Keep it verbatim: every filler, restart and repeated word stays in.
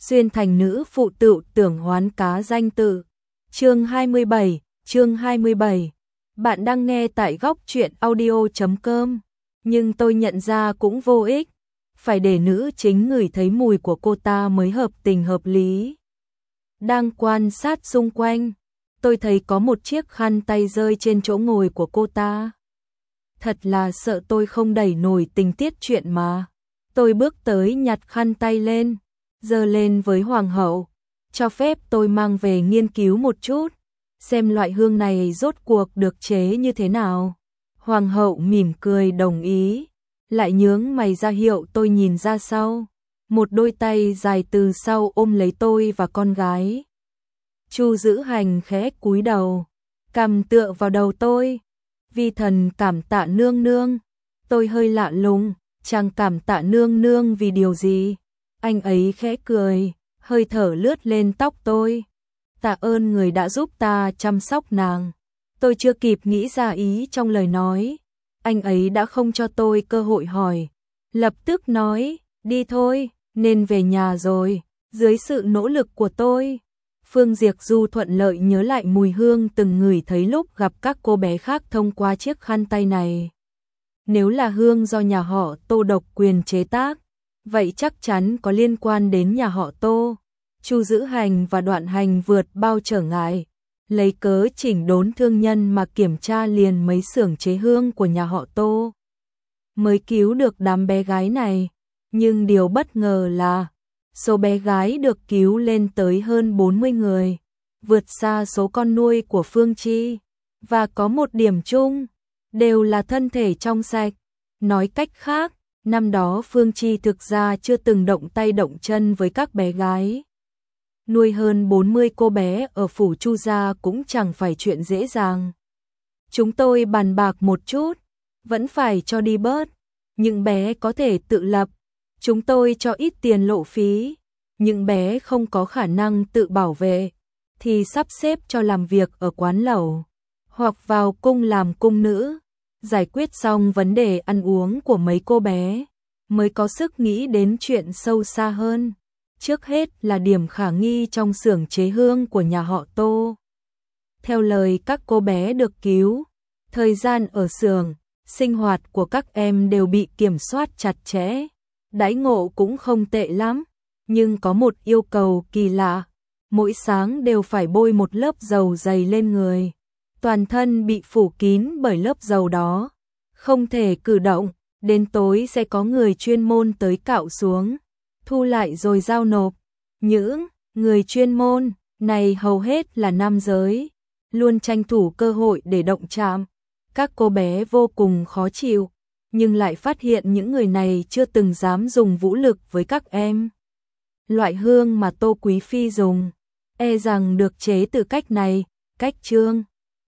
xuyên thành nữ phụ tự tưởng hoán cá danh tự. Chương hai mươi bảy, chương hai mươi bảy. Bạn đang nghe tại góc truyện audio chấm com, nhưng tôi nhận ra cũng vô ích, phải để nữ chính ngửi thấy mùi của cô ta mới hợp tình hợp lý. Đang quan sát xung quanh, tôi thấy có một chiếc khăn tay rơi trên chỗ ngồi của cô ta. Thật là sợ tôi không đẩy nổi tình tiết chuyện mà. Tôi bước tới nhặt khăn tay lên, giơ lên với hoàng hậu, cho phép tôi mang về nghiên cứu một chút, xem loại hương này rốt cuộc được chế như thế nào. Hoàng hậu mỉm cười đồng ý, lại nhướng mày ra hiệu tôi nhìn ra sau. Một đôi tay dài từ sau ôm lấy tôi và con gái. Chu Dữ Hành khẽ cúi đầu, cằm tựa vào đầu tôi. Vi thần cảm tạ nương nương. Tôi hơi lạ lùng, chàng cảm tạ nương nương vì điều gì? Anh ấy khẽ cười, hơi thở lướt lên tóc tôi. Tạ ơn người đã giúp ta chăm sóc nàng. Tôi chưa kịp nghĩ ra ý trong lời nói, anh ấy đã không cho tôi cơ hội hỏi, lập tức nói, đi thôi, nên về nhà rồi. Dưới sự nỗ lực của tôi, Phương Diệc Du thuận lợi nhớ lại mùi hương từng ngửi thấy lúc gặp các cô bé khác thông qua chiếc khăn tay này. Nếu là hương do nhà họ Tô độc quyền chế tác, vậy chắc chắn có liên quan đến nhà họ Tô. Chu Dữ Hành và Đoạn Hành vượt bao trở ngại, lấy cớ chỉnh đốn thương nhân mà kiểm tra liền mấy xưởng chế hương của nhà họ Tô, mới cứu được đám bé gái này. Nhưng điều bất ngờ là số bé gái được cứu lên tới hơn bốn mươi người, vượt xa số con nuôi của Phương Chi, và có một điểm chung, đều là thân thể trong sạch. Nói cách khác, năm đó Phương Chi thực ra chưa từng động tay động chân với các bé gái. Nuôi hơn bốn mươi cô bé ở phủ Chu gia cũng chẳng phải chuyện dễ dàng. Chúng tôi bàn bạc một chút, vẫn phải cho đi bớt. Những bé có thể tự lập, chúng tôi cho ít tiền lộ phí. Những bé không có khả năng tự bảo vệ, thì sắp xếp cho làm việc ở quán lẩu, hoặc vào cung làm cung nữ. Giải quyết xong vấn đề ăn uống của mấy cô bé, mới có sức nghĩ đến chuyện sâu xa hơn. Trước hết là điểm khả nghi trong xưởng chế hương của nhà họ Tô. Theo lời các cô bé được cứu, thời gian ở xưởng, sinh hoạt của các em đều bị kiểm soát chặt chẽ, đãi ngộ cũng không tệ lắm, nhưng có một yêu cầu kỳ lạ, mỗi sáng đều phải bôi một lớp dầu dày lên người, toàn thân bị phủ kín bởi lớp dầu đó, không thể cử động, đến tối sẽ có người chuyên môn tới cạo xuống, thu lại rồi giao nộp. Những người chuyên môn này hầu hết là nam giới, luôn tranh thủ cơ hội để động chạm. Các cô bé vô cùng khó chịu, nhưng lại phát hiện những người này chưa từng dám dùng vũ lực với các em. Loại hương mà Tô Quý Phi dùng, e rằng được chế từ cách này, cách Trương